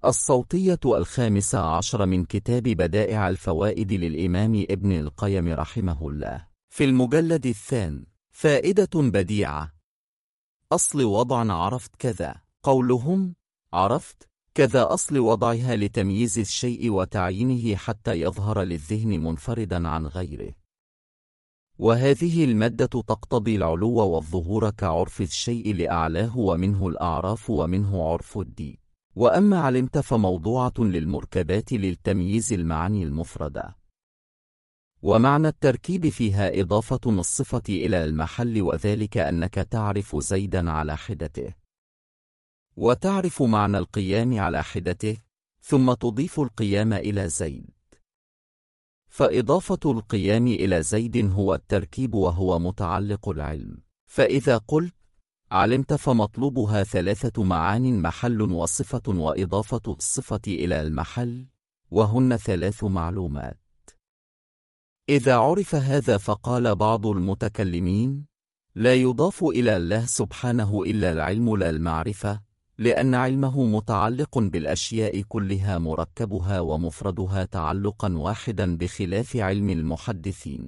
الصوتية 15 من كتاب بدائع الفوائد للإمام ابن القيم رحمه الله، في المجلد الثاني. فائدة بديعة. أصل وضع عرفت كذا. قولهم عرفت كذا أصل وضعها لتمييز الشيء وتعيينه حتى يظهر للذهن منفردا عن غيره، وهذه المادة تقتضي العلو والظهور كعرف الشيء لأعلاه، ومنه الأعراف ومنه عرف الدين. وأما علمت فموضوعة للمركبات للتمييز المعاني المفردة، ومعنى التركيب فيها إضافة الصفة إلى المحل، وذلك أنك تعرف زيدا على حدته، وتعرف معنى القيام على حدته، ثم تضيف القيام إلى زيد، فإضافة القيام إلى زيد هو التركيب وهو متعلق العلم. فإذا قلت علمت فمطلوبها 3 معان: محل وصفة وإضافة الصفة إلى المحل، وهن 3 معلومات. إذا عرف هذا فقال بعض المتكلمين: لا يضاف إلى الله سبحانه إلا العلم لا المعرفة، لأن علمه متعلق بالأشياء كلها مركبها ومفردها تعلقا واحدا، بخلاف علم المحدثين،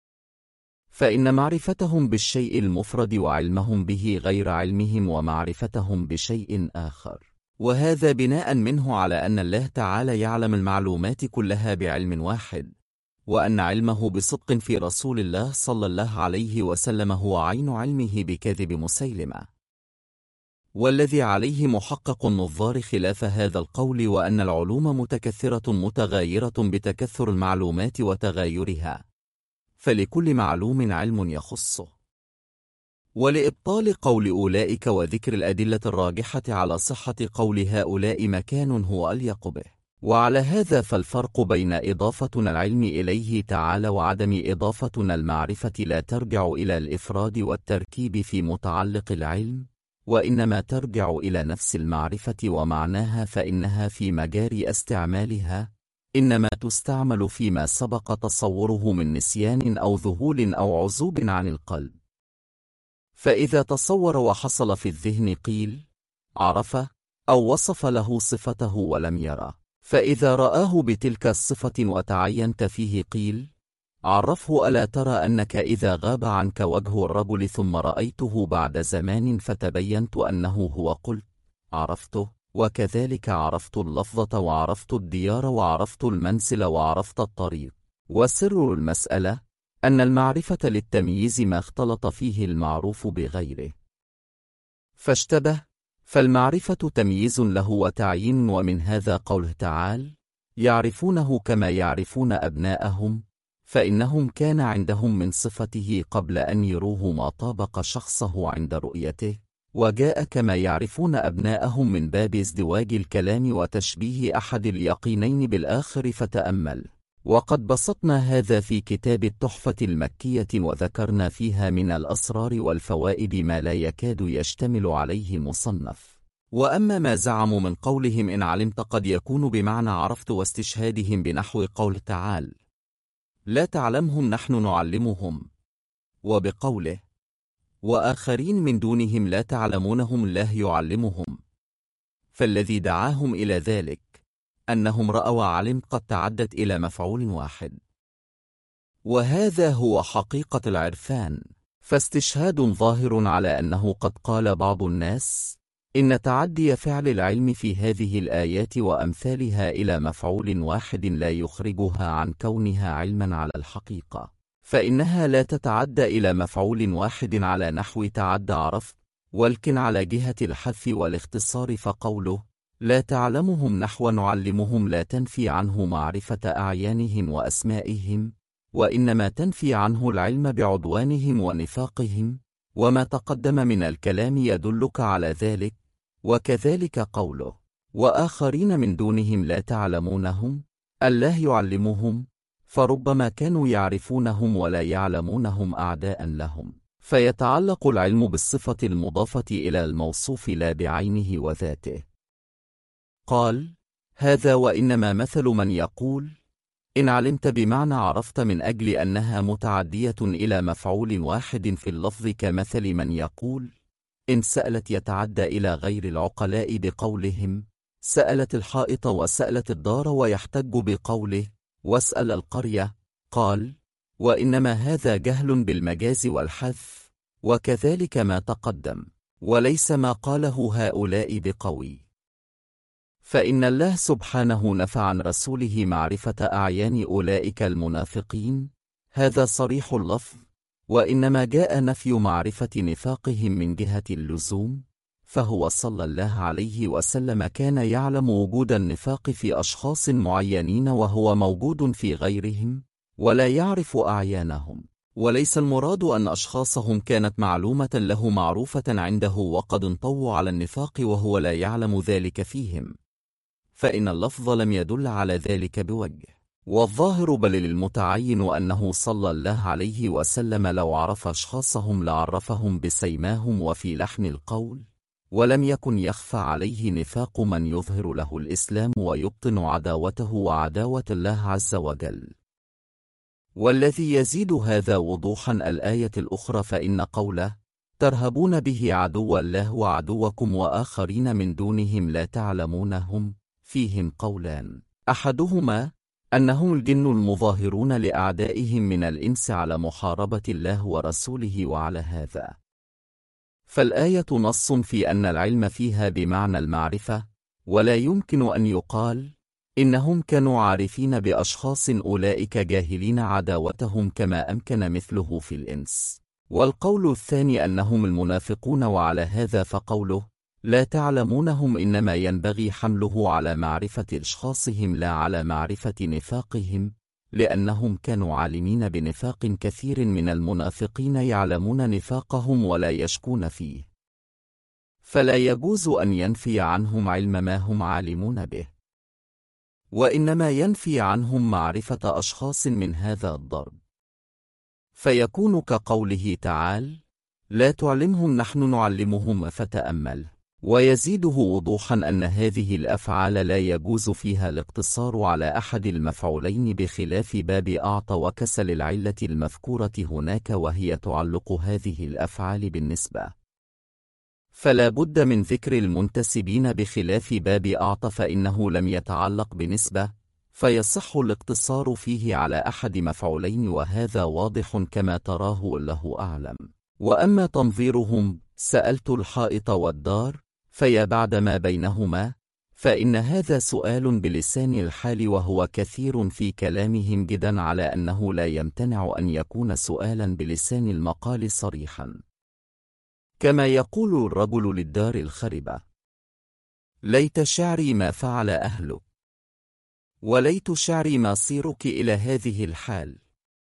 فإن معرفتهم بالشيء المفرد وعلمهم به غير علمهم ومعرفتهم بشيء آخر، وهذا بناء منه على أن الله تعالى يعلم المعلومات كلها بعلم واحد، وأن علمه بصدق في رسول الله صلى الله عليه وسلم هو عين علمه بكذب مسيلمة، والذي عليه محقق النظار خلاف هذا القول، وأن العلوم متكثرة متغايرة بتكثر المعلومات وتغايرها، فلكل معلوم علم يخصه. ولإبطال قول أولئك وذكر الأدلة الراجحة على صحة قول هؤلاء مكان هو أليق به. وعلى هذا فالفرق بين إضافتنا العلم إليه تعالى وعدم إضافتنا المعرفة لا ترجع إلى الإفراد والتركيب في متعلق العلم، وإنما ترجع إلى نفس المعرفة ومعناها، فإنها في مجاري استعمالها إنما تستعمل فيما سبق تصوره من نسيان أو ذهول أو عزوب عن القلب. فإذا تصور وحصل في الذهن قيل عرف، أو وصف له صفته ولم يرى. فإذا رآه بتلك الصفة وتعينت فيه قيل عرفه: ألا ترى أنك إذا غاب عنك وجه الرجل ثم رأيته بعد زمان فتبينت أنه هو، قلت عرفته. وكذلك عرفت اللفظة وعرفت الديار وعرفت المنزل وعرفت الطريق. وسر المسألة أن المعرفة للتمييز ما اختلط فيه المعروف بغيره فاشتبه، فالمعرفة تمييز له وتعيين. ومن هذا قوله تعالى: يعرفونه كما يعرفون أبناءهم، فإنهم كان عندهم من صفته قبل أن يروه ما طابق شخصه عند رؤيته. وجاء كما يعرفون أبناءهم من باب ازدواج الكلام وتشبيه أحد اليقينين بالآخر. فتأمل. وقد بسطنا هذا في كتاب التحفة المكية، وذكرنا فيها من الأسرار والفوائد ما لا يكاد يشتمل عليه مصنف. وأما ما زعموا من قولهم إن علمت قد يكون بمعنى عرفت، واستشهادهم بنحو قول تعالى: لا تعلمهم نحن نعلمهم، وبقوله: وآخرين من دونهم لا تعلمونهم الله يعلمهم، فالذي دعاهم إلى ذلك أنهم رأوا علم قد تعدت إلى مفعول واحد، وهذا هو حقيقة العرفان. فاستشهاد ظاهر على أنه قد قال بعض الناس إن تعدي فعل العلم في هذه الآيات وأمثالها إلى مفعول واحد لا يخرجها عن كونها علما على الحقيقة، فإنها لا تتعدى إلى مفعول واحد على نحو تعدى عرفت، ولكن على جهة الحذف والاختصار. فقوله لا تعلمهم نحو نعلمهم لا تنفي عنه معرفة أعيانهم وأسمائهم، وإنما تنفي عنه العلم بعدوانهم ونفاقهم، وما تقدم من الكلام يدلك على ذلك. وكذلك قوله وآخرين من دونهم لا تعلمونهم، الله يعلمهم، فربما كانوا يعرفونهم ولا يعلمونهم أعداء لهم، فيتعلق العلم بالصفة المضافة إلى الموصوف لا بعينه وذاته. قال هذا وإنما مثل من يقول إن علمت بمعنى عرفت من أجل أنها متعدية إلى مفعول واحد في اللفظ، كمثل من يقول إن سألت يتعدى إلى غير العقلاء بقولهم سألت الحائط وسألت الدار، ويحتج بقوله واسأل القرية. قال: وإنما هذا جهل بالمجاز والحذف، وكذلك ما تقدم، وليس ما قاله هؤلاء بقوي. فإن الله سبحانه نفى عن رسوله معرفة أعيان أولئك المنافقين، هذا صريح اللفظ، وإنما جاء نفي معرفة نفاقهم من جهة اللزوم، فهو صلى الله عليه وسلم كان يعلم وجود النفاق في أشخاص معينين وهو موجود في غيرهم، ولا يعرف أعيانهم، وليس المراد أن أشخاصهم كانت معلومة له معروفة عنده وقد انطووا على النفاق وهو لا يعلم ذلك فيهم، فإن اللفظ لم يدل على ذلك بوجه. والظاهر بل المتعين أنه صلى الله عليه وسلم لو عرف أشخاصهم لعرفهم بسيماهم وفي لحن القول، ولم يكن يخفى عليه نفاق من يظهر له الإسلام ويبطن عداوته وعداوة الله عز وجل. والذي يزيد هذا وضوحا الآية الأخرى، فإن قوله ترهبون به عدو الله وعدوكم وآخرين من دونهم لا تعلمونهم، فيهم قولان: أحدهما أنهم الجن المظاهرون لأعدائهم من الإنس على محاربة الله ورسوله، وعلى هذا فالآية نص في أن العلم فيها بمعنى المعرفة، ولا يمكن أن يقال إنهم كانوا عارفين بأشخاص أولئك جاهلين عداوتهم كما أمكن مثله في الإنس. والقول الثاني أنهم المنافقون، وعلى هذا فقوله لا تعلمونهم إنما ينبغي حمله على معرفة أشخاصهم لا على معرفة نفاقهم، لأنهم كانوا عالمين بنفاق كثير من المنافقين يعلمون نفاقهم ولا يشكون فيه، فلا يجوز أن ينفي عنهم علم ما هم عالمون به، وإنما ينفي عنهم معرفة أشخاص من هذا الضرب، فيكون كقوله تعالى لا تعلمهم نحن نعلمهم فتأمل. ويزيده وضوحا أن هذه الأفعال لا يجوز فيها الاقتصار على أحد المفعولين بخلاف باب أعطى وكسل العلة المذكورة هناك، وهي تعلق هذه الأفعال بالنسبة، فلا بد من ذكر المنتسبين بخلاف باب أعطى فإنه لم يتعلق بنسبة، فيصح الاقتصار فيه على أحد مفعولين، وهذا واضح كما تراه الله أعلم. وأما تنظيرهم سألت الحائط والدار فيا بعد ما بينهما، فإن هذا سؤال بلسان الحال، وهو كثير في كلامهم جدا على أنه لا يمتنع أن يكون سؤالا بلسان المقال صريحا، كما يقول الرجل للدار الخربة ليت شعري ما فعل أهلك، وليت شعري ما صيرك إلى هذه الحال.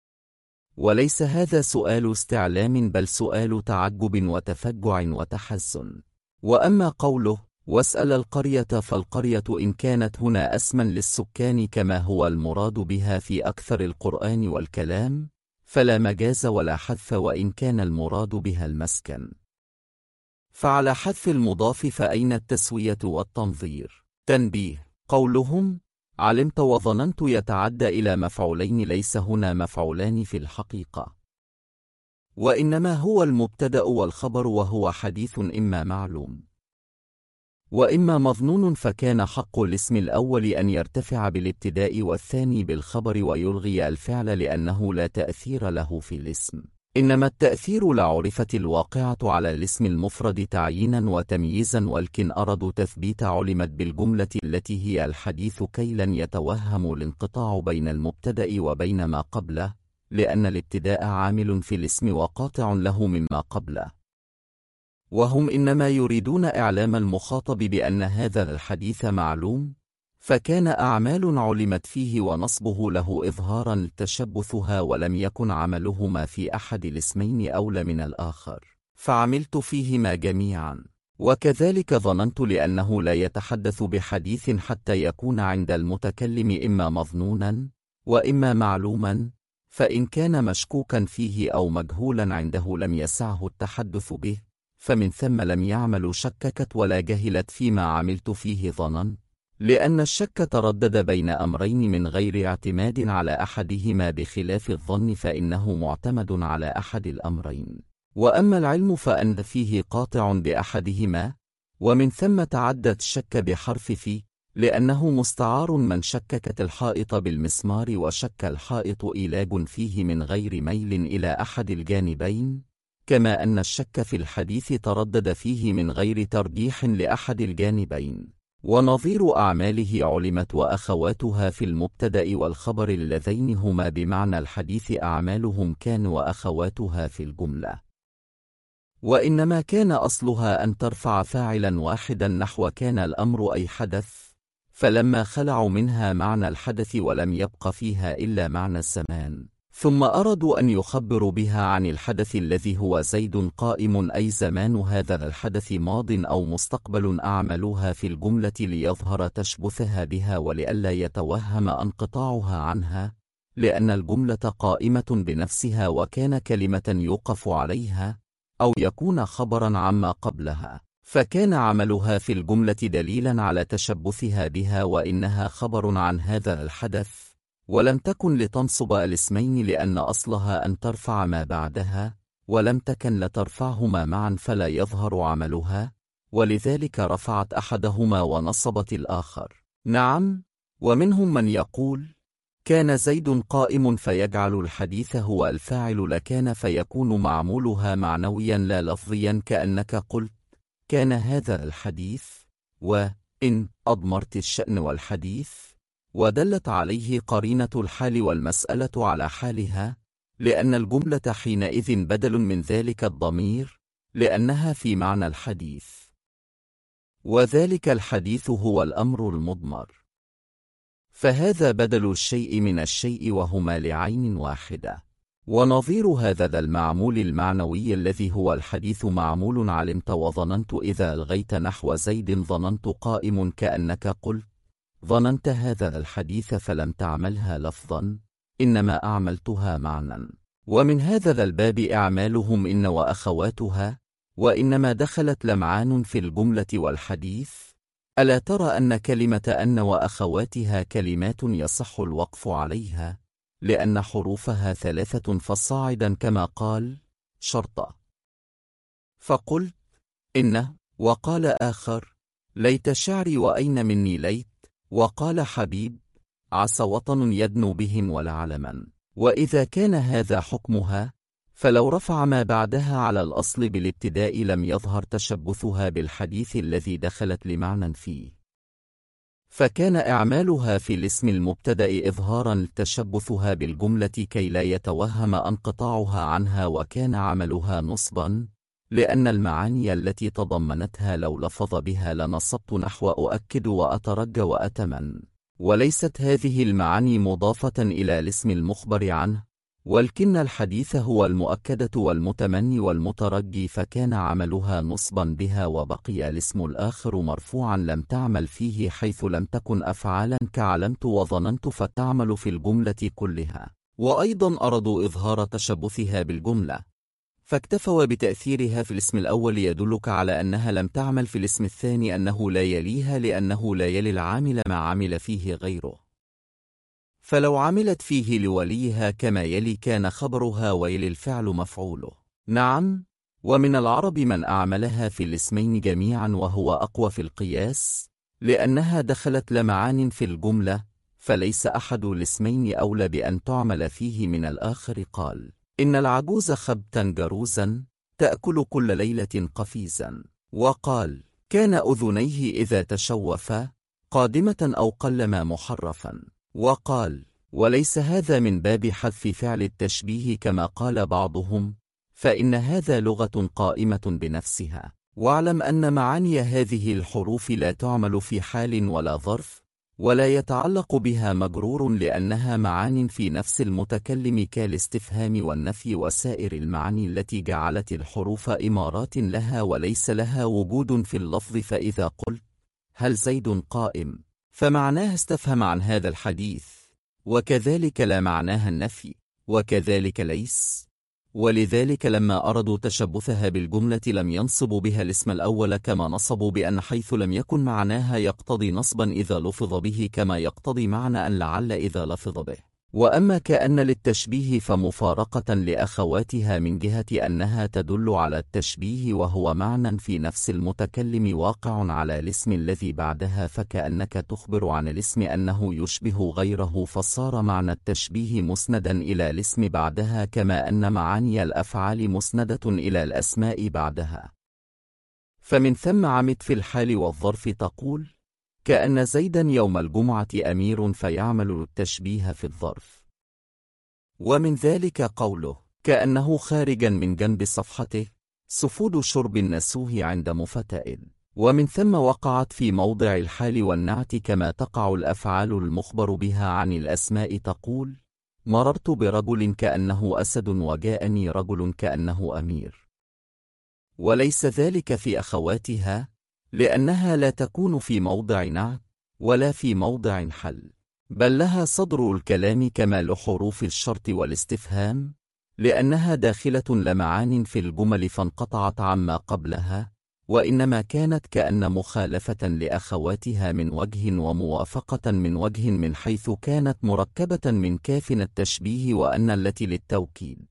وليس هذا سؤال استعلام بل سؤال تعجب وتفجع وتحزن. وأما قوله واسأل القرية، فالقرية إن كانت هنا اسما للسكان كما هو المراد بها في أكثر القرآن والكلام، فلا مجاز ولا حذف، وإن كان المراد بها المسكن فعلى حذف المضاف فأين التسوية والتنظير؟ تنبيه: قولهم علمت وظننت يتعدى إلى مفعولين، ليس هنا مفعولان في الحقيقة، وإنما هو المبتدأ والخبر، وهو حديث إما معلوم وإما مظنون، فكان حق الاسم الأول أن يرتفع بالابتداء والثاني بالخبر ويلغي الفعل لأنه لا تأثير له في الاسم، إنما التأثير لعرفت الواقعة على الاسم المفرد تعيينا وتمييزا، ولكن أرادوا تثبيت علمت بالجملة التي هي الحديث كي لن يتوهم الانقطاع بين المبتدأ وبين ما قبله، لأن الابتداء عامل في الاسم وقاطع له مما قبله، وهم إنما يريدون إعلام المخاطب بأن هذا الحديث معلوم، فكان أعمال علمت فيه ونصبه له إظهارا تشبثها، ولم يكن عملهما في أحد الاسمين أولى من الآخر، فعملت فيهما جميعا. وكذلك ظننت، لأنه لا يتحدث بحديث حتى يكون عند المتكلم إما مظنونا وإما معلوما، فإن كان مشكوكا فيه أو مجهولا عنده لم يسعه التحدث به، فمن ثم لم يعمل شككت ولا جهلت فيما عملت فيه ظنا، لأن الشك تردد بين أمرين من غير اعتماد على أحدهما، بخلاف الظن فإنه معتمد على أحد الأمرين. وأما العلم فأن فيه قاطع بأحدهما، ومن ثم تعدت الشك بحرف في، لأنه مستعار من شككت الحائط بالمسمار وشك الحائط إيلاج فيه من غير ميل إلى أحد الجانبين، كما أن الشك في الحديث تردد فيه من غير ترجيح لأحد الجانبين. ونظير أعماله علمت وأخواتها في المبتدأ والخبر اللذين هما بمعنى الحديث أعمالهم كان وأخواتها في الجملة. وإنما كان أصلها أن ترفع فاعلا واحدا نحو كان الأمر أي حدث، فلما خلعوا منها معنى الحدث ولم يبق فيها إلا معنى الزمان، ثم أرادوا أن يخبروا بها عن الحدث الذي هو زيد قائم أي زمان هذا الحدث ماض أو مستقبل، أعملوها في الجملة ليظهر تشبثها بها ولئلا يتوهم انقطاعها عنها، لأن الجملة قائمة بنفسها وكان كلمة يوقف عليها أو يكون خبرا عما قبلها، فكان عملها في الجملة دليلا على تشبثها بها وإنها خبر عن هذا الحدث، ولم تكن لتنصب الاسمين لأن أصلها أن ترفع ما بعدها، ولم تكن لترفعهما معا فلا يظهر عملها، ولذلك رفعت أحدهما ونصبت الآخر. نعم، ومنهم من يقول كان زيد قائم فيجعل الحديث هو الفاعل لكان فيكون معمولها معنويا لا لفظيا، كأنك قلت كان هذا الحديث، وإن أضمرت الشأن والحديث، ودلت عليه قرينة الحال والمسألة على حالها، لأن الجملة حينئذ بدل من ذلك الضمير، لأنها في معنى الحديث، وذلك الحديث هو الأمر المضمر، فهذا بدل الشيء من الشيء وهما لعين واحدة. ونظير هذا ذا المعمول المعنوي الذي هو الحديث معمول علمت وظننت إذا ألغيت نحو زيد ظننت قائم، كأنك قلت ظننت هذا الحديث فلم تعملها لفظا، إنما أعملتها معنى. ومن هذا ذا الباب أعمالهم إن وأخواتها، وإنما دخلت لمعان في الجملة والحديث. ألا ترى أن كلمة أن وأخواتها كلمات يصح الوقف عليها، لأن حروفها 3 فصاعدا كما قال شرطة. فقلت إن، وقال آخر ليت شعري وأين مني ليت، وقال حبيب عسى وطن يدنو بهم ولعلما. وإذا كان هذا حكمها، فلو رفع ما بعدها على الأصل بالابتداء لم يظهر تشبثها بالحديث الذي دخلت لمعنى فيه، فكان إعمالها في الاسم المبتدأ إظهارا تشبثها بالجملة كي لا يتوهم انقطاعها عنها، وكان عملها نصبا، لأن المعاني التي تضمنتها لو لفظ بها لنصبت نحو أؤكد وأترجى وأتمن، وليست هذه المعاني مضافة إلى الاسم المخبر عنه، ولكن الحديث هو المؤكدة والمتمني والمترجي، فكان عملها نصبا بها، وبقي الاسم الآخر مرفوعا لم تعمل فيه، حيث لم تكن أفعالا كعلمت وظننت فتعمل في الجملة كلها. وأيضا أرادوا إظهار تشبثها بالجملة، فاكتفوا بتأثيرها في الاسم الأول يدلك على أنها لم تعمل في الاسم الثاني، أنه لا يليها لأنه لا يلي العامل ما عمل فيه غيره، فلو عملت فيه لوليها كما يلي كان خبرها ويلي الفعل مفعوله. نعم، ومن العرب من أعملها في الاسمين جميعا وهو أقوى في القياس، لأنها دخلت لمعان في الجملة، فليس أحد الاسمين أولى بأن تعمل فيه من الآخر. قال إن العجوز خبتا جروزا تأكل كل ليلة قفيزا، وقال كان أذنيه إذا تشوفا قادمة أو قلما محرفا، وقال وليس هذا من باب حذف فعل التشبيه كما قال بعضهم، فإن هذا لغة قائمة بنفسها. واعلم أن معاني هذه الحروف لا تعمل في حال ولا ظرف، ولا يتعلق بها مجرور، لأنها معان في نفس المتكلم كالاستفهام والنفي وسائر المعاني التي جعلت الحروف إمارات لها وليس لها وجود في اللفظ. فإذا قلت هل زيد قائم فمعناها استفهم عن هذا الحديث، وكذلك لا معناها النفي، وكذلك ليس. ولذلك لما أرادوا تشبثها بالجملة لم ينصبوا بها الاسم الأول كما نصبوا بأن، حيث لم يكن معناها يقتضي نصبا إذا لفظ به كما يقتضي معنى أن لعل إذا لفظ به. وأما كأن للتشبيه فمفارقة لأخواتها من جهة أنها تدل على التشبيه وهو معنى في نفس المتكلم واقع على الاسم الذي بعدها، فكأنك تخبر عن الاسم أنه يشبه غيره، فصار معنى التشبيه مسندا إلى الاسم بعدها، كما أن معاني الأفعال مسندة إلى الأسماء بعدها. فمن ثم عمد في الحال والظرف تقول: كأن زيدا يوم الجمعة أمير، فيعمل التشبيه في الظرف. ومن ذلك قوله: كأنه خارجا من جنب صفحته، سفود شرب النسوه عند مفتئل. ومن ثم وقعت في موضع الحال والنعت كما تقع الأفعال المخبر بها عن الأسماء، تقول: مررت برجل كأنه أسد، وجاءني رجل كأنه أمير. وليس ذلك في أخواتها، لأنها لا تكون في موضع نعت ولا في موضع حل، بل لها صدر الكلام كمال حروف الشرط والاستفهام، لأنها داخلة لمعان في الجمل فانقطعت عما قبلها، وإنما كانت كأن مخالفة لأخواتها من وجه وموافقة من وجه، من حيث كانت مركبة من كاف التشبيه وأن التي للتوكيد.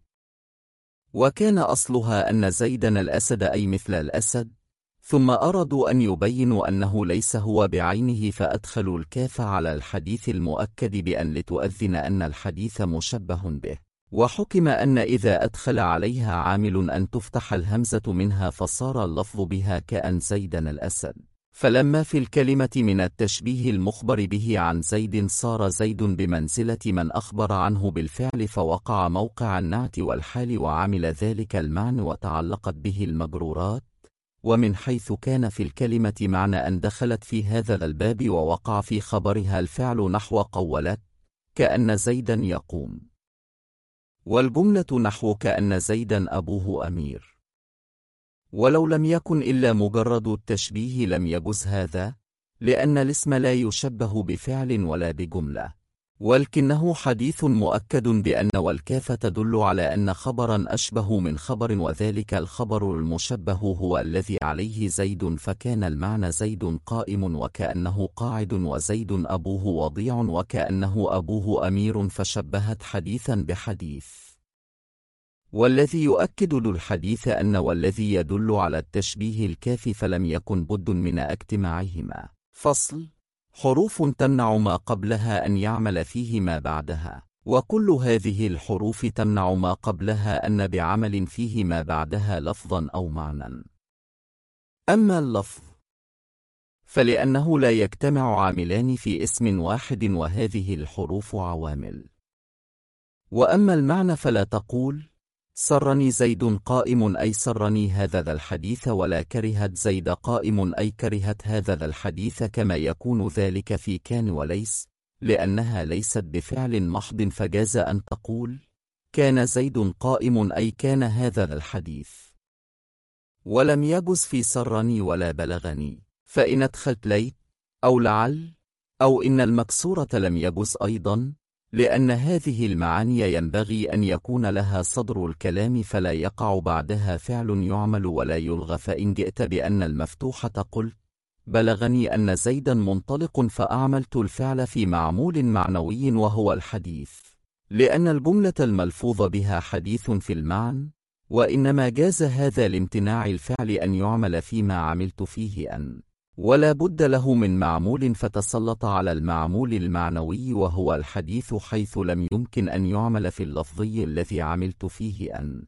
وكان أصلها أن زيدا الأسد أي مثل الأسد، ثم أرادوا أن يبينوا أنه ليس هو بعينه، فأدخلوا الكاف على الحديث المؤكد بأن لتؤذن أن الحديث مشبه به، وحكم أن إذا أدخل عليها عامل أن تفتح الهمزة منها، فصار اللفظ بها كأن زيدا الأسد. فلما في الكلمة من التشبيه المخبر به عن زيد صار زيد بمنزلة من أخبر عنه بالفعل، فوقع موقع النعت والحال وعمل ذلك المعنى وتعلقت به المجرورات. ومن حيث كان في الكلمة معنى أن دخلت في هذا الباب ووقع في خبرها الفعل، نحو قولت: كأن زيدا يقوم، والجملة نحو كأن زيدا أبوه أمير. ولو لم يكن إلا مجرد التشبيه لم يجز هذا، لأن الاسم لا يشبه بفعل ولا بجملة، ولكنه حديث مؤكد بأن والكاف تدل على أن خبرا أشبه من خبر، وذلك الخبر المشبه هو الذي عليه زيد، فكان المعنى زيد قائم وكأنه قاعد، وزيد أبوه وضيع وكأنه أبوه أمير، فشبهت حديثا بحديث. والذي يؤكد للحديث أن والذي يدل على التشبيه الكاف، فلم يكن بد من اجتماعهما. فصل: حروف تمنع ما قبلها أن يعمل فيه ما بعدها، وكل هذه الحروف تمنع ما قبلها أن بعمل فيه ما بعدها لفظا أو معنى. أما اللفظ فلأنه لا يجتمع عاملان في اسم واحد، وهذه الحروف عوامل. وأما المعنى فلا تقول: سرني زيد قائم أي سرني هذا ذا الحديث، ولا كرهت زيد قائم أي كرهت هذا ذا الحديث، كما يكون ذلك في كان وليس، لأنها ليست بفعل محض، فجاز أن تقول: كان زيد قائم أي كان هذا ذا الحديث. ولم يجز في سرني ولا بلغني، فإن أدخلت ليت أو لعل أو إن المكسورة لم يجز أيضا، لأن هذه المعاني ينبغي أن يكون لها صدر الكلام فلا يقع بعدها فعل يعمل ولا يلغى. فإن جئت بأن المفتوحة قلت: بلغني أن زيدا منطلق، فأعملت الفعل في معمول معنوي وهو الحديث، لأن الجملة الملفوظ بها حديث في المعنى، وإنما جاز هذا لامتناع الفعل أن يعمل فيما عملت فيه أن، ولا بد له من معمول، فتسلط على المعمول المعنوي وهو الحديث، حيث لم يمكن أن يعمل في اللفظي الذي عملت فيه أن.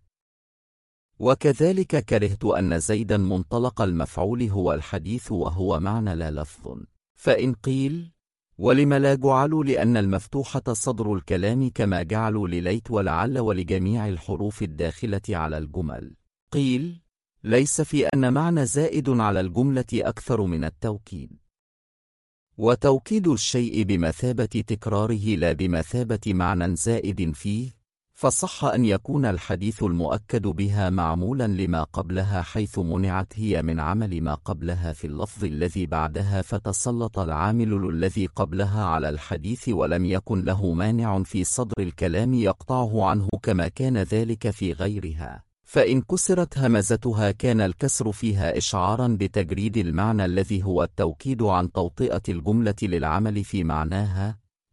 وكذلك كرهت أن زيدا منطلق المفعول هو الحديث وهو معنى لا لفظ. فإن قيل: ولم لا جعلوا لأن المفتوحة صدر الكلام كما جعلوا لليت ولعل ولجميع الحروف الداخلة على الجمل؟ قيل: ليس في أن معنى زائد على الجملة أكثر من التوكيد، وتوكيد الشيء بمثابة تكراره لا بمثابة معنى زائد فيه، فصح أن يكون الحديث المؤكد بها معمولا لما قبلها، حيث منعت هي من عمل ما قبلها في اللفظ الذي بعدها، فتسلط العامل الذي قبلها على الحديث، ولم يكن له مانع في صدر الكلام يقطعه عنه كما كان ذلك في غيرها. فإن كسرت همزتها كان الكسر فيها إشعارا بتجريد المعنى الذي هو التوكيد عن توطئة الجملة للعمل في معناها،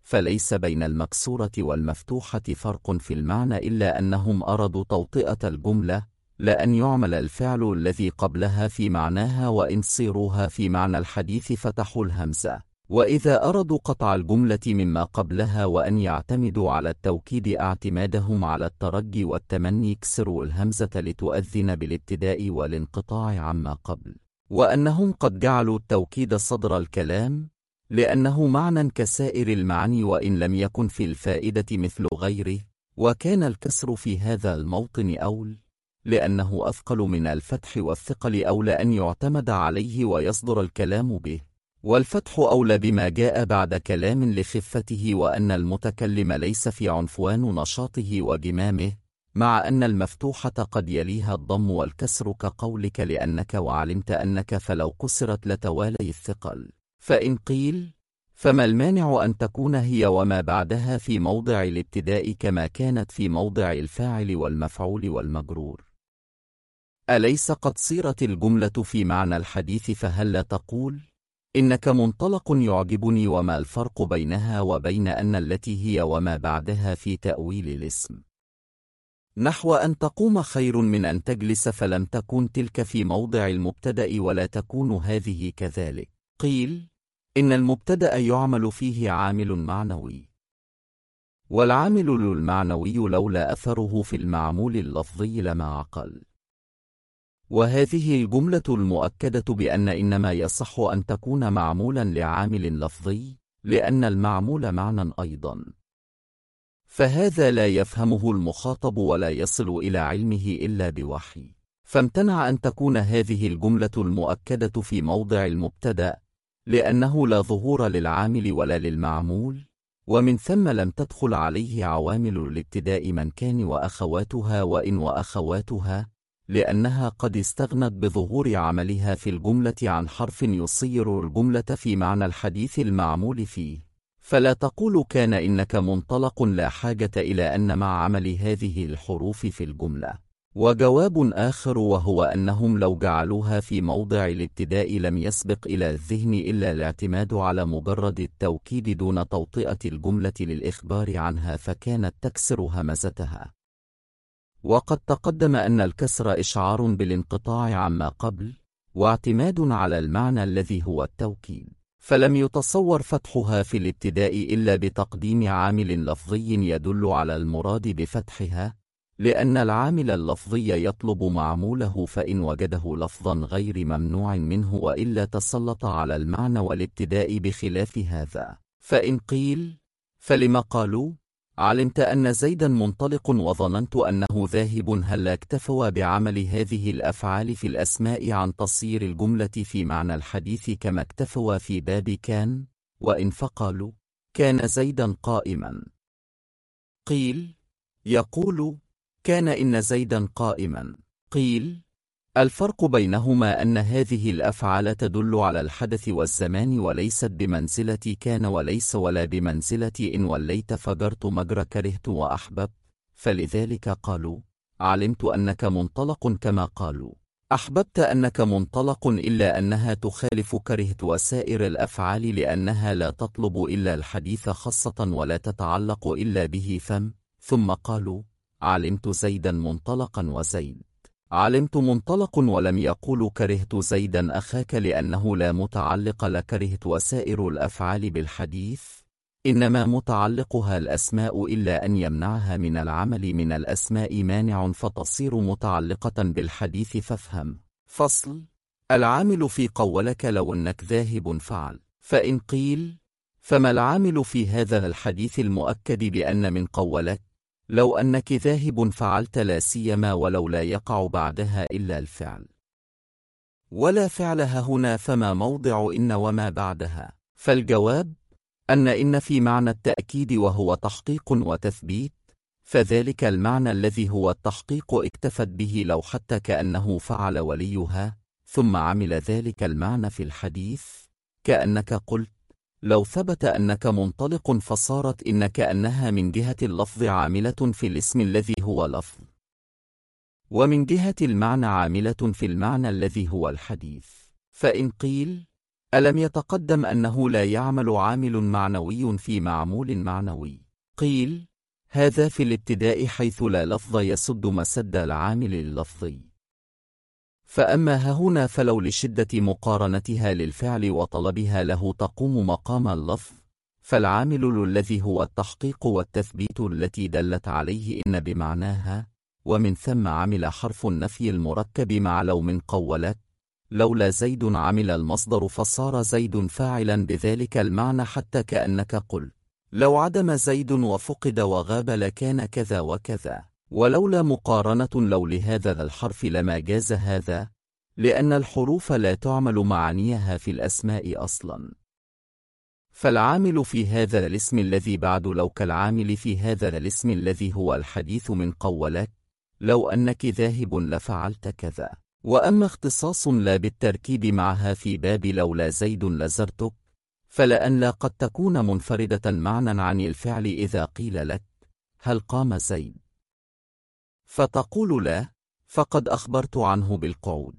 فليس بين المكسورة والمفتوحة فرق في المعنى إلا أنهم أرادوا توطئة الجملة، لأن يعمل الفعل الذي قبلها في معناها وإن صيروها في معنى الحديث فتحوا الهمزة. وإذا أرادوا قطع الجملة مما قبلها وأن يعتمدوا على التوكيد اعتمادهم على الترجي والتمني كسروا الهمزة لتؤذن بالابتداء والانقطاع عما قبل. وأنهم قد جعلوا التوكيد صدر الكلام لأنه معنى كسائر المعاني وإن لم يكن في الفائدة مثل غيره، وكان الكسر في هذا الموطن أول لأنه أثقل من الفتح والثقل أولى أن يعتمد عليه ويصدر الكلام به، والفتح أولى بما جاء بعد كلام لخفته وأن المتكلم ليس في عنفوان نشاطه وجمامه، مع أن المفتوحة قد يليها الضم والكسر كقولك لأنك وعلمت أنك فلو كسرت لتوالي الثقل. فإن قيل فما المانع أن تكون هي وما بعدها في موضع الابتداء كما كانت في موضع الفاعل والمفعول والمجرور؟ أليس قد صيرت الجملة في معنى الحديث؟ فهل تقول إنك منطلق يعجبني وما الفرق بينها وبين أن التي هي وما بعدها في تأويل الاسم؟ نحو أن تقوم خير من أن تجلس، فلم تكن تلك في موضع المبتدأ ولا تكون هذه كذلك. قيل إن المبتدأ يعمل فيه عامل معنوي، والعامل المعنوي لولا أثره في المعمول اللفظي لما عقل. وهذه الجملة المؤكدة بأن إنما يصح أن تكون معمولا لعامل لفظي لأن المعمول معنى أيضا، فهذا لا يفهمه المخاطب ولا يصل إلى علمه إلا بوحي، فامتنع أن تكون هذه الجملة المؤكدة في موضع المبتدأ لأنه لا ظهور للعامل ولا للمعمول، ومن ثم لم تدخل عليه عوامل الابتداء من كان وأخواتها وإن وأخواتها، لأنها قد استغنت بظهور عملها في الجملة عن حرف يصير الجملة في معنى الحديث المعمول فيه. فلا تقول كان إنك منطلق لا حاجة إلى أن مع عمل هذه الحروف في الجملة. وجواب آخر وهو أنهم لو جعلوها في موضع الابتداء لم يسبق إلى الذهن إلا الاعتماد على مجرد التوكيد دون توطئة الجملة للإخبار عنها، فكانت تكسر همزتها. وقد تقدم أن الكسر إشعار بالانقطاع عما قبل واعتماد على المعنى الذي هو التوكيد، فلم يتصور فتحها في الابتداء إلا بتقديم عامل لفظي يدل على المراد بفتحها، لأن العامل اللفظي يطلب معموله، فإن وجده لفظا غير ممنوع منه وإلا تسلط على المعنى والابتداء بخلاف هذا. فإن قيل فلما قالوا علمت أن زيدا منطلق وظننت أنه ذاهب، هل اكتفوا بعمل هذه الأفعال في الأسماء عن تصير الجملة في معنى الحديث كما اكتفوا في باب كان؟ وإن فقالوا كان زيدا قائما، قيل يقول كان إن زيدا قائما. قيل الفرق بينهما أن هذه الأفعال تدل على الحدث والزمان وليست بمنزلة كان وليس ولا بمنزلة إن وليت فجرت مجرى كرهت وأحببت، فلذلك قالوا علمت أنك منطلق كما قالوا أحببت أنك منطلق، إلا أنها تخالف كرهت وسائر الأفعال لأنها لا تطلب إلا الحديث خاصة ولا تتعلق إلا به ثم قالوا علمت زيدا منطلقا وزيد علمت منطلق، ولم يقولوا كرهت زيدا أخاك لأنه لا متعلق لكرهت وسائر الأفعال بالحديث، إنما متعلقها الأسماء إلا أن يمنعها من العمل من الأسماء مانع فتصير متعلقة بالحديث. فافهم. فصل. العامل في قولك لو أنك ذاهب فعل. فإن قيل فما العامل في هذا الحديث المؤكد بأن من قولك لو أنك ذاهب فعلت، لا سيما ولو لا يقع بعدها إلا الفعل ولا فعلها هنا، فما موضع إن وما بعدها؟ فالجواب أن إن في معنى التأكيد وهو تحقيق وتثبيت، فذلك المعنى الذي هو التحقيق اكتفت به لو حتى كأنه فعل وليها ثم عمل ذلك المعنى في الحديث، كأنك قلت لو ثبت أنك منطلق فصارت إن كأنها من جهة اللفظ عاملة في الاسم الذي هو لفظ، ومن جهة المعنى عاملة في المعنى الذي هو الحديث. فإن قيل ألم يتقدم أنه لا يعمل عامل معنوي في معمول معنوي؟ قيل: هذا في الابتداء حيث لا لفظ يسد مسد العامل اللفظي. فأما هنا فلو لشدة مقارنتها للفعل وطلبها له تقوم مقام اللفظ، فالعامل الذي هو التحقيق والتثبيت التي دلت عليه إن بمعناها، ومن ثم عمل حرف النفي المركب مع لو من قولت: لولا زيد عمل المصدر فصار زيد فاعلا بذلك المعنى، حتى كأنك قل: لو عدم زيد وفقد وغاب لكان كذا وكذا. ولولا مقارنة لو لهذا الحرف لما جاز هذا، لأن الحروف لا تعمل معانيها في الأسماء أصلا. فالعامل في هذا الاسم الذي بعد لو كالعامل في هذا الاسم الذي هو الحديث من قولك: لو أنك ذاهب لفعلت كذا. وأما اختصاص لا بالتركيب معها في باب لولا زيد لزرتك، فلأن لا قد تكون منفردة معنى عن الفعل إذا قيل لك: هل قام زيد؟ فتقول لا، فقد أخبرت عنه بالقعود.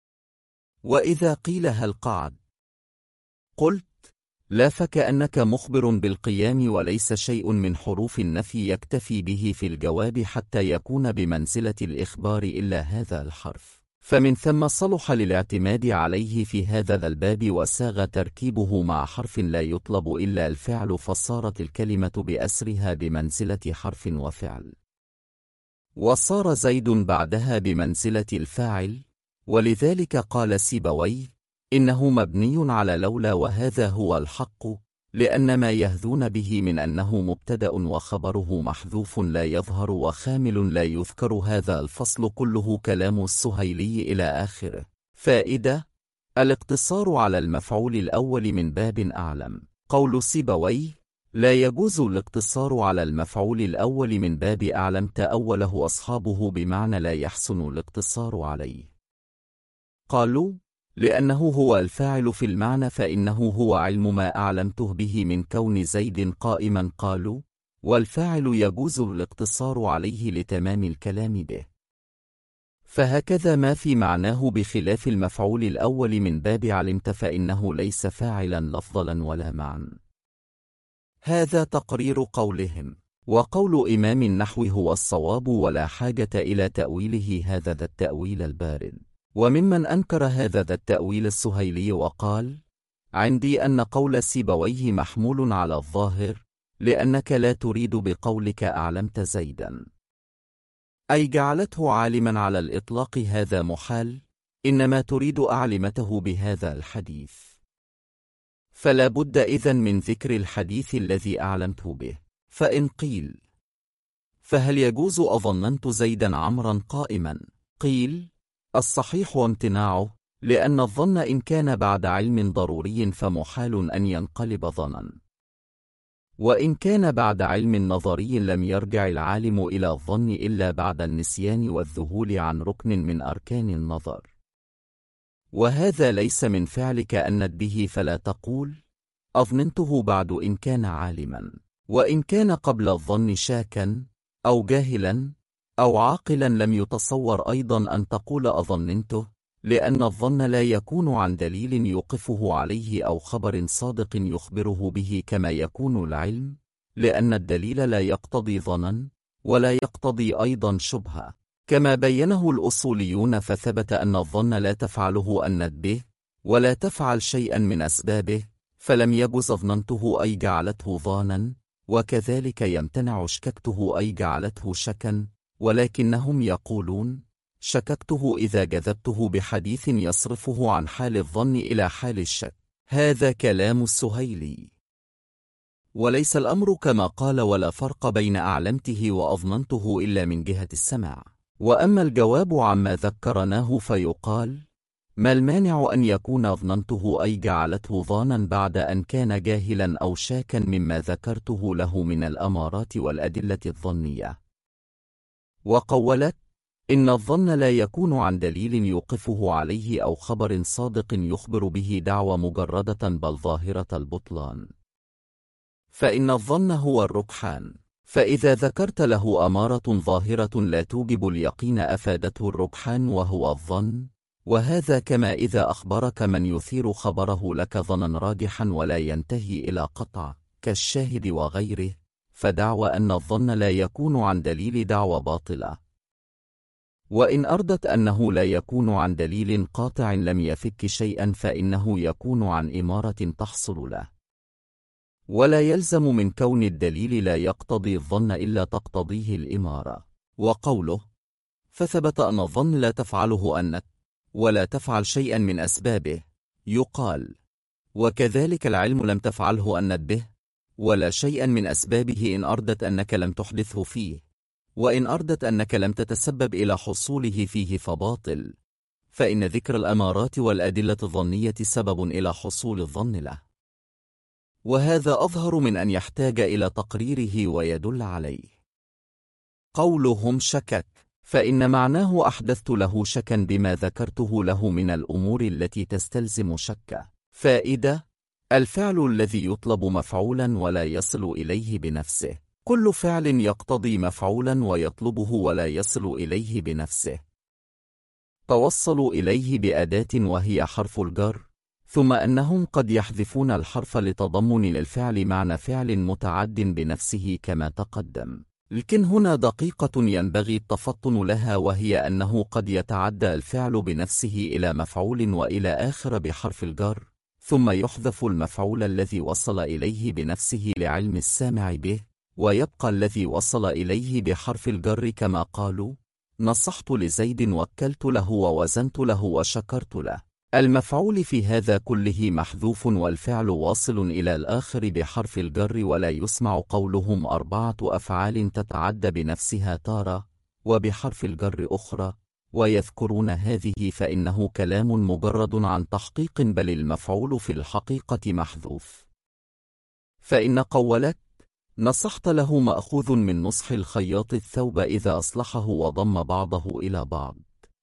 وإذا قيل هل قعد؟ قلت لا، فكأنك مخبر بالقيام، وليس شيء من حروف النفي يكتفي به في الجواب حتى يكون بمنزلة الإخبار إلا هذا الحرف. فمن ثم صلح للاعتماد عليه في هذا الباب، وساغ تركيبه مع حرف لا يطلب إلا الفعل، فصارت الكلمة بأسرها بمنزلة حرف وفعل، وصار زيد بعدها بمنزلة الفاعل. ولذلك قال سيبويه: إنه مبني على لولا، وهذا هو الحق، لأن ما يهذون به من أنه مبتدأ وخبره محذوف لا يظهر وخامل لا يذكر. هذا الفصل كله كلام السهيلي إلى آخره. فائدة: الاقتصار على المفعول الأول من باب أعلم. قول سيبويه: لا يجوز الاقتصار على المفعول الأول من باب أعلم، تأوله أصحابه بمعنى لا يحسن الاقتصار عليه. قالوا: لأنه هو الفاعل في المعنى، فإنه هو علم ما أعلمته به من كون زيد قائما. قالوا: والفاعل يجوز الاقتصار عليه لتمام الكلام به. فهكذا ما في معناه بخلاف المفعول الأول من باب علمت، فإنه ليس فاعلا لفظا ولا معنى. هذا تقرير قولهم. وقول إمام النحو هو الصواب، ولا حاجة إلى تأويله هذا ذا التأويل البارد. وممن أنكر هذا ذا التأويل السهيلي وقال: عندي أن قول سيبويه محمول على الظاهر، لأنك لا تريد بقولك أعلمت زيدا أي جعلته عالما على الإطلاق، هذا محال، إنما تريد أعلمته بهذا الحديث. فلا بد إذن من ذكر الحديث الذي أعلمته به. فإن قيل: فهل يجوز أظننت زيدا عمرا قائما؟ قيل: الصحيح امتناعه، لأن الظن إن كان بعد علم ضروري فمحال أن ينقلب ظنا، وإن كان بعد علم نظري لم يرجع العالم إلى الظن إلا بعد النسيان والذهول عن ركن من أركان النظر. وهذا ليس من فعلك أند به، فلا تقول: أظننته بعد إن كان عالما. وإن كان قبل الظن شاكا أو جاهلا أو عاقلا لم يتصور أيضا أن تقول أظننته، لأن الظن لا يكون عن دليل يوقفه عليه أو خبر صادق يخبره به كما يكون العلم، لأن الدليل لا يقتضي ظنا ولا يقتضي أيضا شبهة، كما بينه الأصوليون. فثبت أن الظن لا تفعله الند به ولا تفعل شيئا من أسبابه، فلم يجز ظننته أي جعلته ظانا، وكذلك يمتنع شككته أي جعلته شكا، ولكنهم يقولون: شككته إذا جذبته بحديث يصرفه عن حال الظن إلى حال الشك. هذا كلام السهيلي، وليس الأمر كما قال: ولا فرق بين أعلمته وأظننته إلا من جهة السماع. وأما الجواب عما ذكرناه فيقال: ما المانع أن يكون أظننته أي جعلته ظانا بعد أن كان جاهلا أو شاكا مما ذكرته له من الأمارات والأدلة الظنية. وقولت: إن الظن لا يكون عن دليل يوقفه عليه أو خبر صادق يخبر به دعوى مجردة بل ظاهرة البطلان، فإن الظن هو الرجحان، فإذا ذكرت له أمارة ظاهرة لا توجب اليقين أفادته الرجحان وهو الظن، وهذا كما إذا أخبرك من يثير خبره لك ظنا راجحا ولا ينتهي إلى قطع كالشاهد وغيره، فدعوى أن الظن لا يكون عن دليل دعوى باطلة. وإن أردت أنه لا يكون عن دليل قاطع لم يفك شيئا فإنه يكون عن إمارة تحصل له، ولا يلزم من كون الدليل لا يقتضي الظن إلا تقتضيه الإمارة. وقوله فثبت أن الظن لا تفعله أنك ولا تفعل شيئا من أسبابه، يقال وكذلك العلم لم تفعله أنت به ولا شيئا من أسبابه إن أردت أنك لم تحدثه فيه، وإن أردت أنك لم تتسبب إلى حصوله فيه فباطل، فإن ذكر الأمارات والأدلة الظنية سبب إلى حصول الظن له، وهذا أظهر من أن يحتاج إلى تقريره ويدل عليه. قولهم شكك، فإن معناه أحدثت له شكا بما ذكرته له من الأمور التي تستلزم شك. فائدة: الفعل الذي يطلب مفعولا ولا يصل إليه بنفسه. كل فعل يقتضي مفعولا ويطلبه ولا يصل إليه بنفسه. توصلوا إليه بأداة وهي حرف الجر، ثم أنهم قد يحذفون الحرف لتضمن للفعل معنى فعل متعد بنفسه كما تقدم، لكن هنا دقيقة ينبغي التفطن لها، وهي أنه قد يتعدى الفعل بنفسه إلى مفعول وإلى آخر بحرف الجر، ثم يحذف المفعول الذي وصل إليه بنفسه لعلم السامع به، ويبقى الذي وصل إليه بحرف الجر كما قالوا نصحت لزيد وكلت له ووزنت له وشكرت له. المفعول في هذا كله محذوف والفعل واصل إلى الآخر بحرف الجر، ولا يسمع قولهم 4 أفعال تتعدى بنفسها تارة وبحرف الجر أخرى، ويذكرون هذه فإنه كلام مجرد عن تحقيق، بل المفعول في الحقيقة محذوف. فإن قولت نصحت له مأخوذ من نصح الخياط الثوب إذا أصلحه وضم بعضه إلى بعض،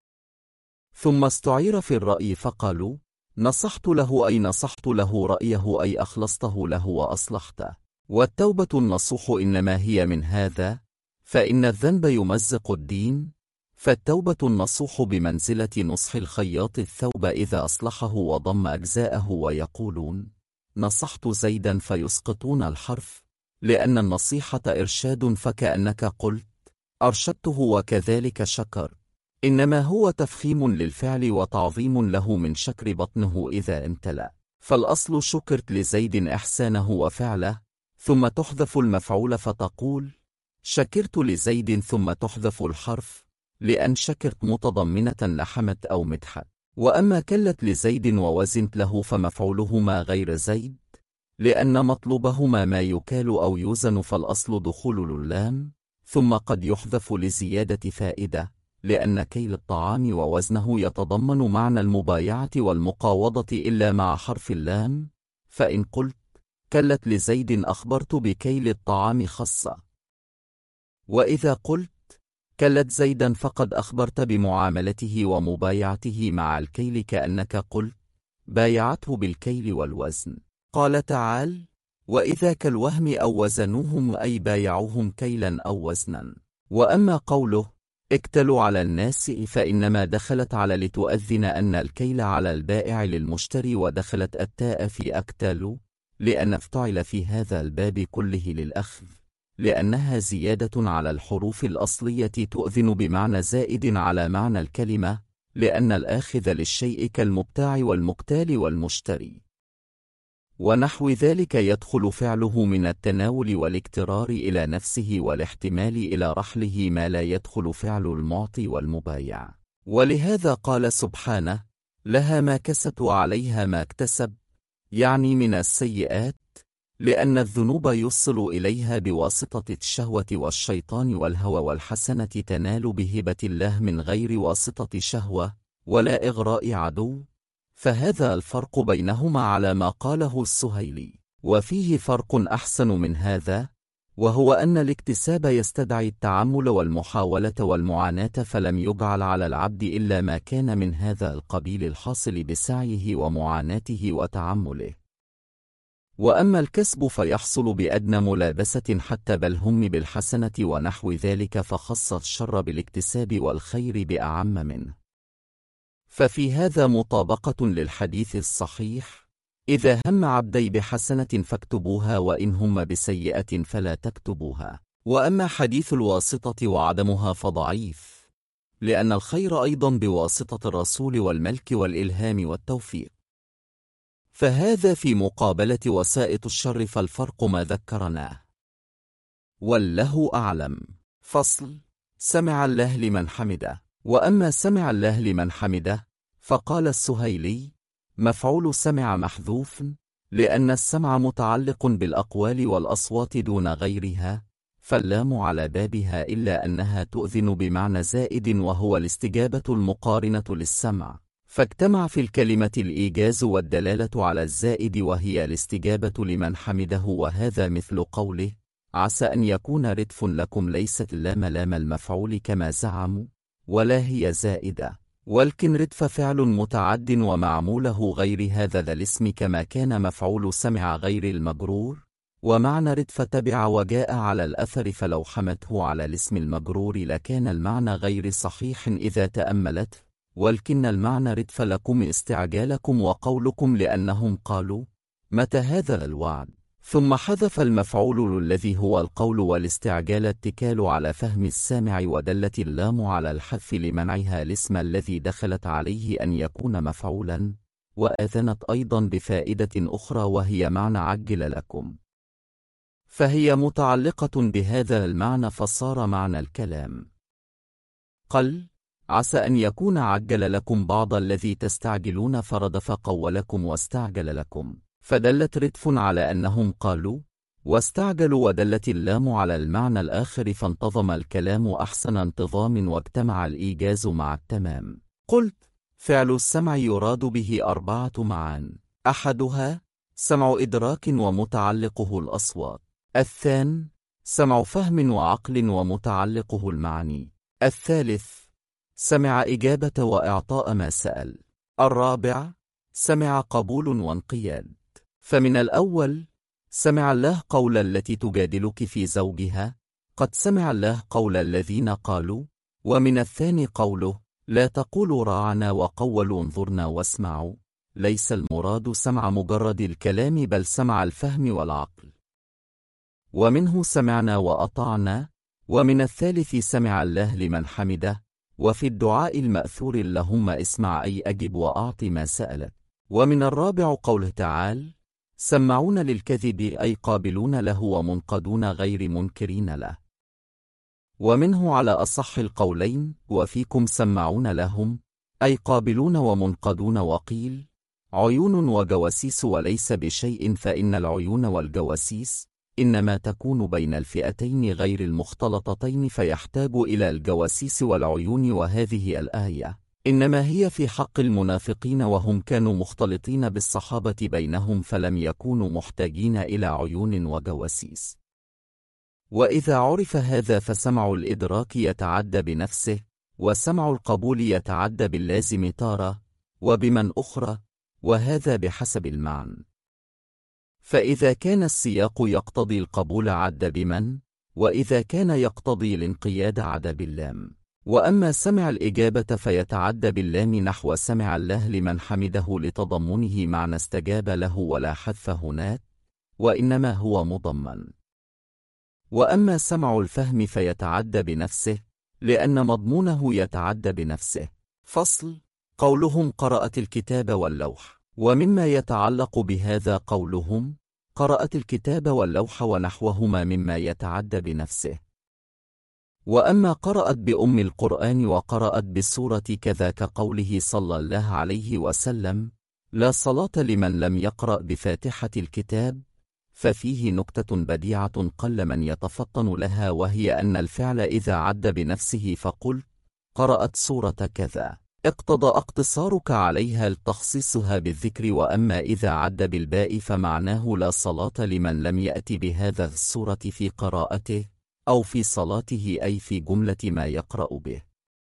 ثم استعير في الرأي فقالوا نصحت له أي نصحت له رأيه أي أخلصته له وأصلحته. والتوبة النصوح إنما هي من هذا، فإن الذنب يمزق الدين، فالتوبة النصوح بمنزلة نصح الخياط الثوب إذا أصلحه وضم أجزاءه، ويقولون نصحت زيدا فيسقطون الحرف، لأن النصيحة إرشاد، فكأنك قلت أرشدته وكذلك شكر، إنما هو تفخيم للفعل وتعظيم له من شكر بطنه إذا امتلأ، فالأصل شكرت لزيد إحسانه وفعله، ثم تحذف المفعول فتقول شكرت لزيد ثم تحذف الحرف، لأن شكرت متضمنة لحمت أو مدحت. وأما كلت لزيد ووزنت له فمفعولهما غير زيد، لأن مطلوبهما ما يكال أو يوزن، فالأصل دخول اللام، ثم قد يحذف لزيادة فائدة، لأن كيل الطعام ووزنه يتضمن معنى المبايعة والمقاوضة إلا مع حرف اللام، فإن قلت كلت لزيد أخبرت بكيل الطعام خاصة، وإذا قلت كلت زيدا فقد أخبرت بمعاملته ومبايعته مع الكيل، كأنك قلت بايعته بالكيل والوزن. قال تعالى وإذا كالوهم أو وزنوهم أي بايعوهم كيلا أو وزنا. وأما قوله اكتلوا على الناس فإنما دخلت على لتؤذن أن الكيل على البائع للمشتري، ودخلت التاء في أكتلوا لأن افتعل في هذا الباب كله للأخذ، لأنها زيادة على الحروف الأصلية تؤذن بمعنى زائد على معنى الكلمة، لأن الآخذ للشيء كالمبتاع والمكتال والمشتري. ونحو ذلك يدخل فعله من التناول والاكترار إلى نفسه والاحتمال إلى رحله ما لا يدخل فعل المعطي والمبايع. ولهذا قال سبحانه لها ما كسبت وعليها ما اكتسب، يعني من السيئات، لأن الذنوب يصل إليها بواسطة الشهوة والشيطان والهوى، والحسنة تنال بهبة الله من غير واسطة شهوة ولا إغراء عدو، فهذا الفرق بينهما على ما قاله السهيلي. وفيه فرق أحسن من هذا، وهو أن الاكتساب يستدعي التعمل والمحاولة والمعاناة، فلم يجعل على العبد إلا ما كان من هذا القبيل الحاصل بسعيه ومعاناته وتعمله. وأما الكسب فيحصل بأدنى ملابسة حتى بالهم بالحسنة ونحو ذلك، فخص الشر بالاكتساب والخير بأعم منه. ففي هذا مطابقة للحديث الصحيح: إذا هم عبدي بحسنة فاكتبوها، وإن هم بسيئة فلا تكتبوها. وأما حديث الواسطة وعدمها فضعيف، لأن الخير أيضا بواسطة الرسول والملك والإلهام والتوفيق، فهذا في مقابلة وسائط الشر، فالفرق ما ذكرناه. والله أعلم. فصل: سمع الله لمن حمده. وأما سمع الله لمن حمده فقال السهيلي: مفعول سمع محذوف، لأن السمع متعلق بالأقوال والأصوات دون غيرها، فاللام على بابها، إلا أنها تؤذن بمعنى زائد وهو الاستجابة المقارنة للسمع، فاجتمع في الكلمة الإيجاز والدلالة على الزائد وهي الاستجابة لمن حمده. وهذا مثل قوله: عسى أن يكون ردف لكم، ليست اللام لام المفعول كما زعموا، ولا هي زائدة، ولكن ردف فعل متعد ومعموله غير هذا ذا الاسم، كما كان مفعول سمع غير المجرور، ومعنى ردف تبع وجاء على الأثر، فلو حمته على الاسم المجرور لكان المعنى غير صحيح إذا تأملت، ولكن المعنى ردف لكم استعجالكم وقولكم، لأنهم قالوا: متى هذا الوعد؟ ثم حذف المفعول الذي هو القول والاستعجال اتكال على فهم السامع، ودلت اللام على الحذف لمنعها الاسم الذي دخلت عليه أن يكون مفعولا، وآذنت أيضا بفائدة أخرى وهي معنى عجل لكم، فهي متعلقة بهذا المعنى، فصار معنى الكلام: قل عسى أن يكون عجل لكم بعض الذي تستعجلون، فردف قولكم واستعجل لكم، فدلت ردف على أنهم قالوا واستعجلوا، ودلت اللام على المعنى الآخر، فانتظم الكلام أحسن انتظام، واجتمع الإيجاز مع التمام. قلت: فعل السمع يراد به 4 معان: أحدها سمع إدراك ومتعلقه الأصوات، الثاني سمع فهم وعقل ومتعلقه المعاني، الثالث سمع إجابة وإعطاء ما سأل، الرابع سمع قبول وانقياد. فمن الأول سمع الله قول التي تجادلك في زوجها، قد سمع الله قول الذين قالوا. ومن الثاني قوله: لا تقولوا راعنا وقولوا انظرنا واسمعوا، ليس المراد سمع مجرد الكلام بل سمع الفهم والعقل. ومنه سمعنا وأطعنا. ومن الثالث سمع الله لمن حمده. وفي الدعاء المأثور اللهم اسمع أي أجب وأعط ما سألت. ومن الرابع قوله تعالى: سمعون للكذب أي قابلون له ومنقدون غير منكرين له. ومنه على أصح القولين: وفيكم سمعون لهم أي قابلون ومنقدون. وقيل: عيون وجواسيس، وليس بشيء، فإن العيون والجواسيس إنما تكون بين الفئتين غير المختلطتين، فيحتاج إلى الجواسيس والعيون. وهذه الآية إنما هي في حق المنافقين، وهم كانوا مختلطين بالصحابة بينهم، فلم يكونوا محتاجين إلى عيون وجواسيس. وإذا عرف هذا فسمع الإدراك يتعدى بنفسه، وسمع القبول يتعدى باللازم تارة وبمن أخرى، وهذا بحسب المعنى. فإذا كان السياق يقتضي القبول عد بمن، وإذا كان يقتضي الانقياد عد باللام. وأما سمع الإجابة فيتعدى باللام نحو سمع الله لمن حمده، لتضمنه معنى استجاب له ولا حذف هناك، وإنما هو مضمن. وأما سمع الفهم فيتعدى بنفسه، لأن مضمونه يتعدى بنفسه. فصل: قولهم قرأت الكتاب واللوح. ومما يتعلق بهذا قولهم قرأت الكتاب واللوح ونحوهما مما يتعدى بنفسه. وأما قرأت بأم القرآن وقرأت بالسورة كذا كقوله صلى الله عليه وسلم: لا صلاة لمن لم يقرأ بفاتحة الكتاب، ففيه نكتة بديعة قل من يتفطن لها، وهي أن الفعل إذا عد بنفسه فقل قرأت سورة كذا اقتضى اقتصارك عليها لتخصيصها بالذكر. وأما إذا عد بالباء فمعناه لا صلاة لمن لم يأتي بهذا السورة في قراءته أو في صلاته، أي في جملة ما يقرأ به،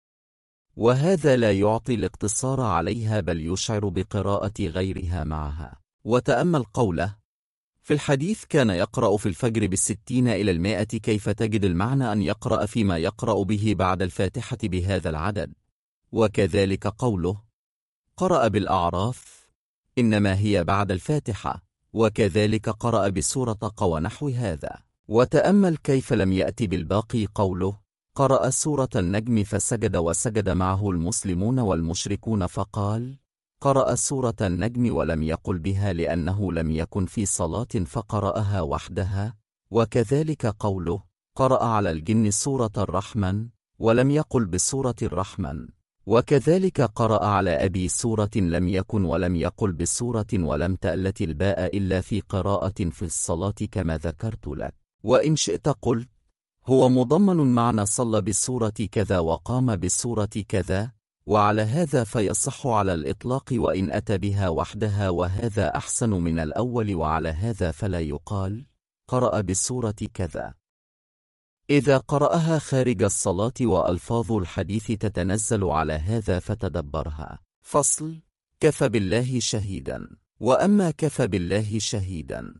وهذا لا يعطي الاقتصار عليها بل يشعر بقراءة غيرها معها. وتأمل قوله في الحديث: كان يقرأ في الفجر 60 إلى 100، كيف تجد المعنى أن يقرأ فيما يقرأ به بعد الفاتحة بهذا العدد. وكذلك قوله: قرأ بالأعراف إنما هي بعد الفاتحة، وكذلك قرأ بسورة ق ونحو هذا. وتأمل كيف لم يأتي بالباقي قوله قرأ سورة النجم فسجد وسجد معه المسلمون والمشركون، فقال قرأ سورة النجم ولم يقل بها لأنه لم يكن في صلاة فقرأها وحدها. وكذلك قوله قرأ على الجن سورة الرحمن ولم يقل بسورة الرحمن. وكذلك قرأ على أبي سورة لم يكن ولم يقل بسورة ولم تألت الباء إلا في قراءة في الصلاة كما ذكرت لك. وإن شئت قلت هو مضمن معنى صلى بسورة كذا وقام بسورة كذا، وعلى هذا فيصح على الإطلاق وإن أتى بها وحدها، وهذا أحسن من الأول. وعلى هذا فلا يقال قرأ بسورة كذا إذا قرأها خارج الصلاة، وألفاظ الحديث تتنزل على هذا فتدبرها. فصل: كفى بالله شهيدا. وأما كفى بالله شهيدا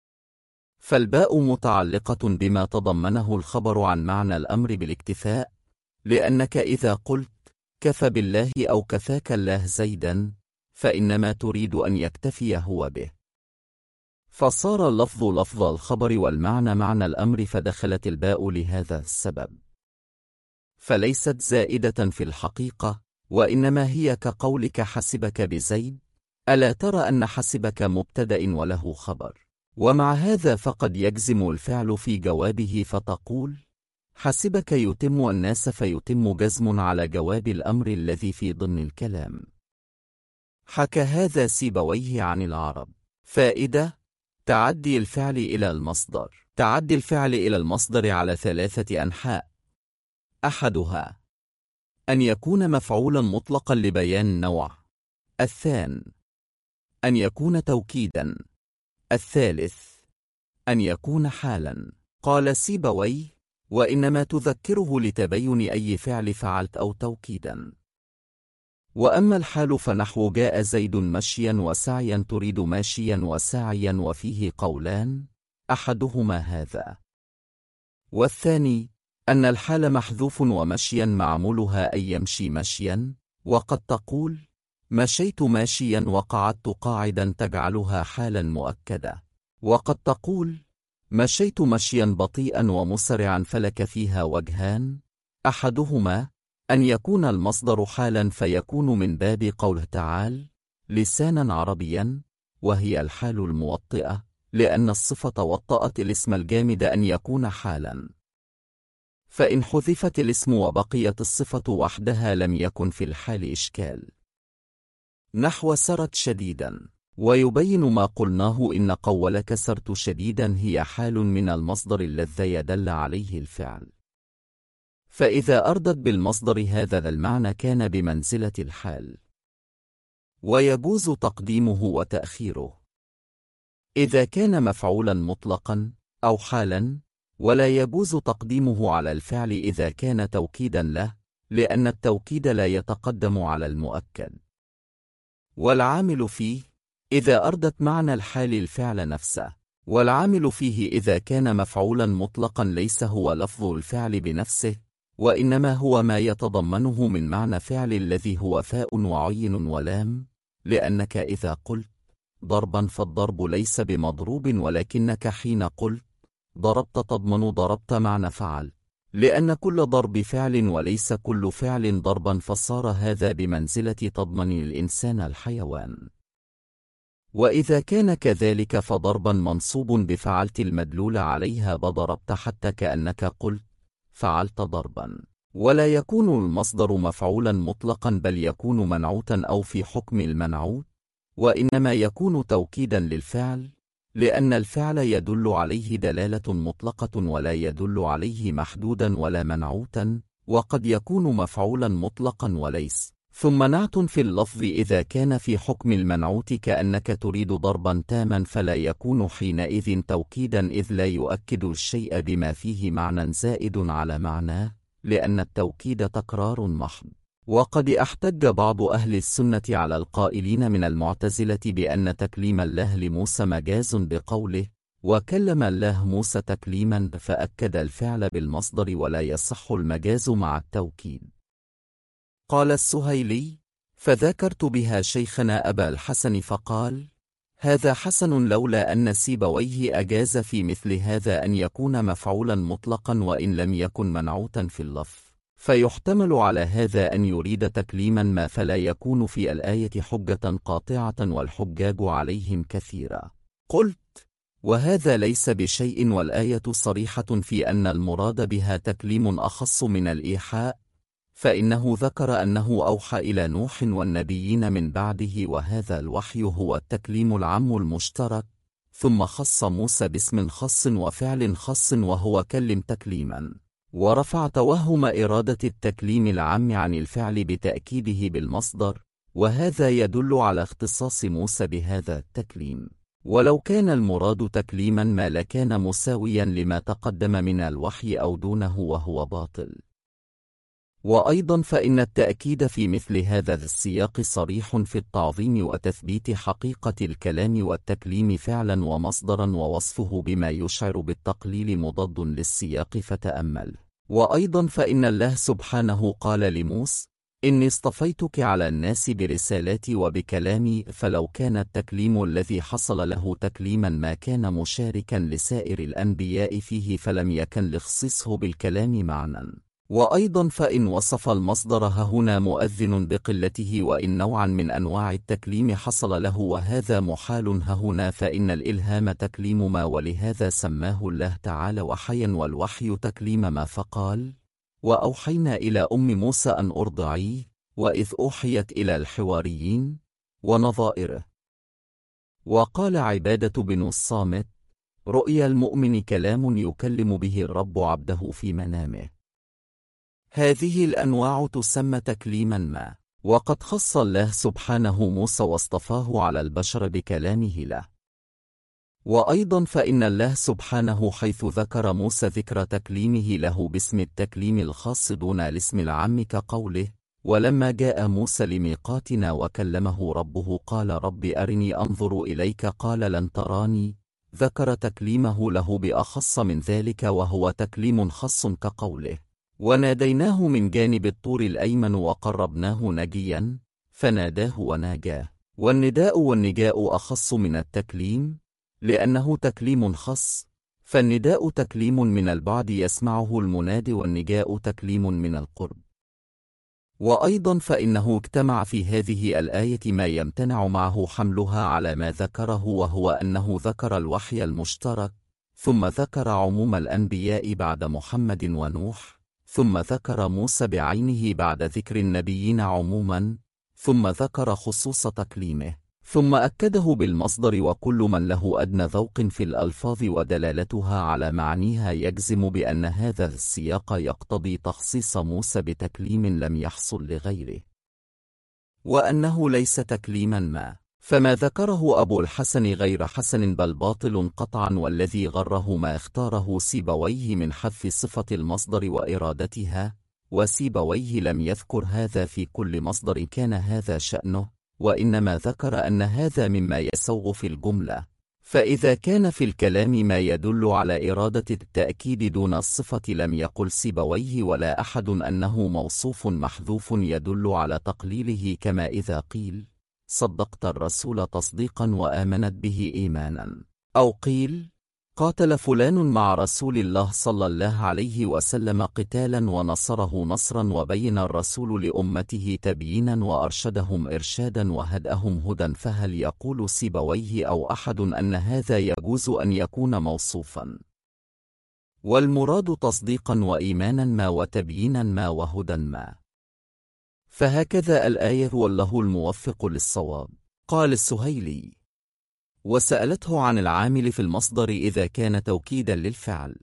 فالباء متعلقة بما تضمنه الخبر عن معنى الأمر بالاكتفاء، لأنك إذا قلت كفى بالله أو كفاك الله زيدا فإنما تريد أن يكتفي هو به، فصار اللفظ لفظ الخبر والمعنى معنى الأمر، فدخلت الباء لهذا السبب، فليست زائدة في الحقيقة، وإنما هي كقولك حسبك بزيد، ألا ترى أن حسبك مبتدأ وله خبر؟ ومع هذا فقد يجزم الفعل في جوابه، فتقول حسبك يتم الناس، فيتم جزم على جواب الأمر الذي في ضمن الكلام. حكى هذا سيبويه عن العرب. فائدة: تعدي الفعل إلى المصدر. تعدي الفعل إلى المصدر على 3 أنحاء: أحدها أن يكون مفعولا مطلقا لبيان نوع، الثاني أن يكون توكيدا، الثالث أن يكون حالا. قال سيبويه: وإنما تذكره لتبين أي فعل فعلت أو توكيدا. وأما الحال فنحو جاء زيد مشيا وسعيا، تريد ماشيا وساعيا، وفيه قولان: أحدهما هذا، والثاني أن الحال محذوف ومشيا معمولها أي يمشي مشيا، وقد تقول مشيت ماشيا وقعدت قاعدا تجعلها حالا مؤكدة، وقد تقول مشيت مشيا بطيئا ومسرعا، فلك فيها وجهان: أحدهما أن يكون المصدر حالا فيكون من باب قوله تعالى لسانا عربيا، وهي الحال الموطئة، لأن الصفة وطأت الاسم الجامد أن يكون حالا، فإن حذفت الاسم وبقيت الصفة وحدها لم يكن في الحال إشكال، نحو سرت شديدا. ويبين ما قلناه إن قول كسرت شديدا هي حال من المصدر الذي يدل عليه الفعل، فإذا أردت بالمصدر هذا المعنى كان بمنزلة الحال، ويجوز تقديمه وتأخيره إذا كان مفعولا مطلقا أو حالا، ولا يجوز تقديمه على الفعل إذا كان توكيدا له، لأن التوكيد لا يتقدم على المؤكد. والعامل فيه إذا أردت معنى الحال الفعل نفسه، والعامل فيه إذا كان مفعولا مطلقا ليس هو لفظ الفعل بنفسه، وإنما هو ما يتضمنه من معنى فعل الذي هو فاء وعين ولام، لأنك إذا قلت ضربا فالضرب ليس بمضروب، ولكنك حين قلت ضربت تضمن ضربت معنى فعل، لأن كل ضرب فعل وليس كل فعل ضربا، فصار هذا بمنزلة تضمن الإنسان الحيوان. وإذا كان كذلك فضربا منصوب بفعلت المدلول عليها بضربت، حتى كأنك قلت فعلت ضربا، ولا يكون المصدر مفعولا مطلقا، بل يكون منعوتا أو في حكم المنعوت، وإنما يكون توكيدا للفعل، لأن الفعل يدل عليه دلالة مطلقة ولا يدل عليه محدودا ولا منعوتا، وقد يكون مفعولا مطلقا وليس ثم نعت في اللفظ إذا كان في حكم المنعوت، كأنك تريد ضربا تاما، فلا يكون حينئذ توكيدا، إذ لا يؤكد الشيء بما فيه معنى زائد على معناه، لأن التوكيد تكرار محض. وقد احتج بعض أهل السنة على القائلين من المعتزلة بأن تكليم الله لموسى مجاز بقوله وكلم الله موسى تكليما، فأكد الفعل بالمصدر ولا يصح المجاز مع التوكيد. قال السهيلي: فذكرت بها شيخنا أبا الحسن فقال: هذا حسن، لولا أن سيبويه أجاز في مثل هذا أن يكون مفعولا مطلقا وإن لم يكن منعوتا في اللفظ، فيحتمل على هذا أن يريد تكليما ما، فلا يكون في الآية حجة قاطعة والحجاج عليهم كثيرا. قلت: وهذا ليس بشيء، والآية صريحة في أن المراد بها تكليم أخص من الإيحاء، فإنه ذكر أنه أوحى إلى نوح والنبيين من بعده، وهذا الوحي هو التكليم العام المشترك، ثم خص موسى باسم خاص وفعل خاص وهو كلم تكليما، ورفع توهم إرادة التكليم العام عن الفعل بتأكيده بالمصدر، وهذا يدل على اختصاص موسى بهذا التكليم. ولو كان المراد تكليما ما لكان مساويا لما تقدم من الوحي أو دونه، وهو باطل. وأيضا فإن التأكيد في مثل هذا السياق صريح في التعظيم وتثبيت حقيقة الكلام والتكليم فعلا ومصدرا، ووصفه بما يشعر بالتقليل مضاد للسياق، فتأمل. وأيضا فإن الله سبحانه قال لموسى: إني اصطفيتك على الناس برسالاتي وبكلامي، فلو كان التكليم الذي حصل له تكليما ما كان مشاركا لسائر الأنبياء فيه، فلم يكن لخصيصه بالكلام معنى. وأيضا فإن وصف المصدر هنا مؤذن بقلته، وإن نوعا من أنواع التكليم حصل له وهذا محال هنا، فإن الإلهام تكليم ما، ولهذا سماه الله تعالى وحيا، والوحي تكليم ما، فقال: وأوحينا إلى أم موسى أن أرضعيه، وإذ أوحيت إلى الحواريين ونظائره. وقال عبادة بن الصامت: رؤيا المؤمن كلام يكلم به الرب عبده في منامه. هذه الأنواع تسمى تكليما ما، وقد خص الله سبحانه موسى واصطفاه على البشر بكلامه له. وأيضا فإن الله سبحانه حيث ذكر موسى ذكر تكليمه له باسم التكليم الخاص دون الاسم العام، كقوله: ولما جاء موسى لميقاتنا وكلمه ربه قال رب أرني أنظر إليك قال لن تراني، ذكر تكليمه له بأخص من ذلك وهو تكليم خاص، كقوله: وناديناه من جانب الطور الأيمن وقربناه نجيا، فناداه وناجاه. والنداء والنجاء أخص من التكليم لأنه تكليم خاص، فالنداء تكليم من البعد يسمعه المنادي، والنجاء تكليم من القرب. وأيضا فإنه اجتمع في هذه الآية ما يمتنع معه حملها على ما ذكره، وهو أنه ذكر الوحي المشترك، ثم ذكر عموم الأنبياء بعد محمد ونوح، ثم ذكر موسى بعينه بعد ذكر النبيين عموما، ثم ذكر خصوص تكليمه، ثم أكده بالمصدر. وكل من له أدنى ذوق في الألفاظ ودلالتها على معانيها يجزم بأن هذا السياق يقتضي تخصيص موسى بتكليم لم يحصل لغيره، وأنه ليس تكليما ما. فما ذكره أبو الحسن غير حسن بل باطل قطعا، والذي غره ما اختاره سيبويه من حذف صفة المصدر وإرادتها، وسيبويه لم يذكر هذا في كل مصدر كان هذا شأنه، وإنما ذكر أن هذا مما يسوغ في الجملة. فإذا كان في الكلام ما يدل على إرادة التأكيد دون الصفة لم يقل سيبويه ولا أحد أنه موصوف محذوف يدل على تقليله، كما إذا قيل: صدقت الرسول تصديقا وآمنت به إيمانا، أو قيل: قاتل فلان مع رسول الله صلى الله عليه وسلم قتالا ونصره نصرا، وبين الرسول لأمته تبيينا وأرشدهم إرشادا وهدأهم هدى. فهل يقول سيبويه أو أحد أن هذا يجوز أن يكون موصوفا؟ والمراد تصديقا وإيمانا ما وتبيينا ما وهدى ما. فهكذا الآية، والله الموفق للصواب. قال السهيلي: وسألته عن العامل في المصدر إذا كان توكيدا للفعل،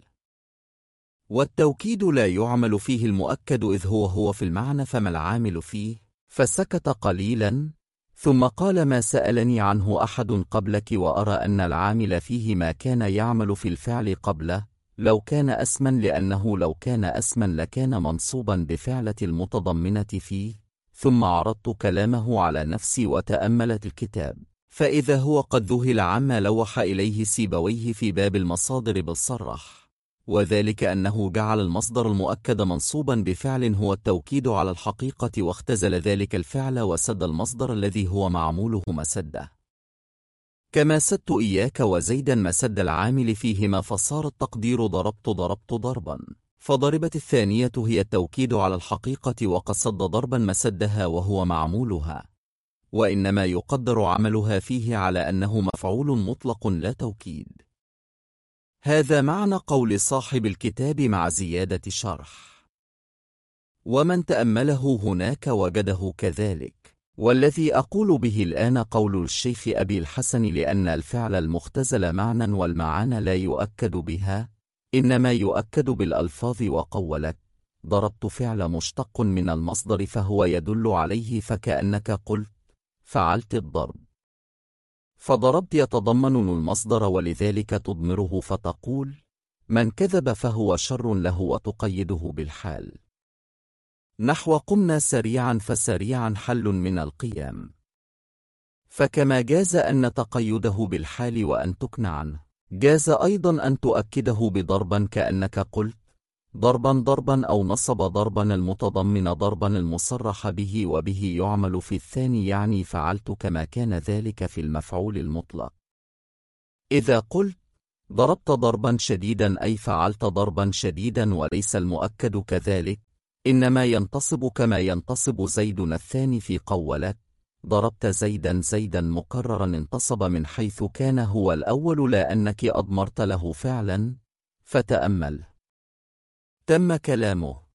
والتوكيد لا يعمل فيه المؤكد إذ هو في المعنى، فما العامل فيه؟ فسكت قليلا ثم قال: ما سألني عنه أحد قبلك، وأرى أن العامل فيه ما كان يعمل في الفعل قبله، لو كان اسما، لأنه لو كان اسما لكان منصوبا بفعلة المتضمنة فيه. ثم عرضت كلامه على نفسي وتأملت الكتاب، فإذا هو قد ذهل عما لوح إليه سيبويه في باب المصادر بالصرح، وذلك أنه جعل المصدر المؤكد منصوبا بفعل هو التوكيد على الحقيقة، واختزل ذلك الفعل وسد المصدر الذي هو معموله مسده. كما سدت إياك وزيدا مسد العامل فيهما، فصار التقدير ضربت ضربا، فضربت الثانية هي التوكيد على الحقيقة وقصد ضربا مسدها وهو معمولها، وإنما يقدر عملها فيه على أنه مفعول مطلق لا توكيد. هذا معنى قول صاحب الكتاب مع زيادة شرح، ومن تأمله هناك وجده كذلك. والذي أقول به الآن قول الشيخ أبي الحسن، لأن الفعل المختزل معنى والمعاني لا يؤكد بها، إنما يؤكد بالألفاظ. وقولك ضربت فعل مشتق من المصدر فهو يدل عليه، فكأنك قلت فعلت الضرب، فضربت يتضمن المصدر، ولذلك تضمره فتقول من كذب فهو شر له، وتقيده بالحال، نحو قمنا سريعا فسريعا حل من القيام. فكما جاز أن تقيده بالحال وأن تكنى عنه، جاز أيضا أن تؤكده بضربا، كأنك قلت ضربا أو نصب ضربا المتضمن ضربا المصرح به، وبه يعمل في الثاني يعني فعلت، كما كان ذلك في المفعول المطلق. إذا قلت ضربت ضربا شديدا أي فعلت ضربا شديدا، وليس المؤكد كذلك، إنما ينتصب كما ينتصب زيد الثاني في قولك ضربت زيدا مكررا، انتصب من حيث كان هو الأول، لا أنك أضمرت له فعلا. فتأمل. تم كلامه.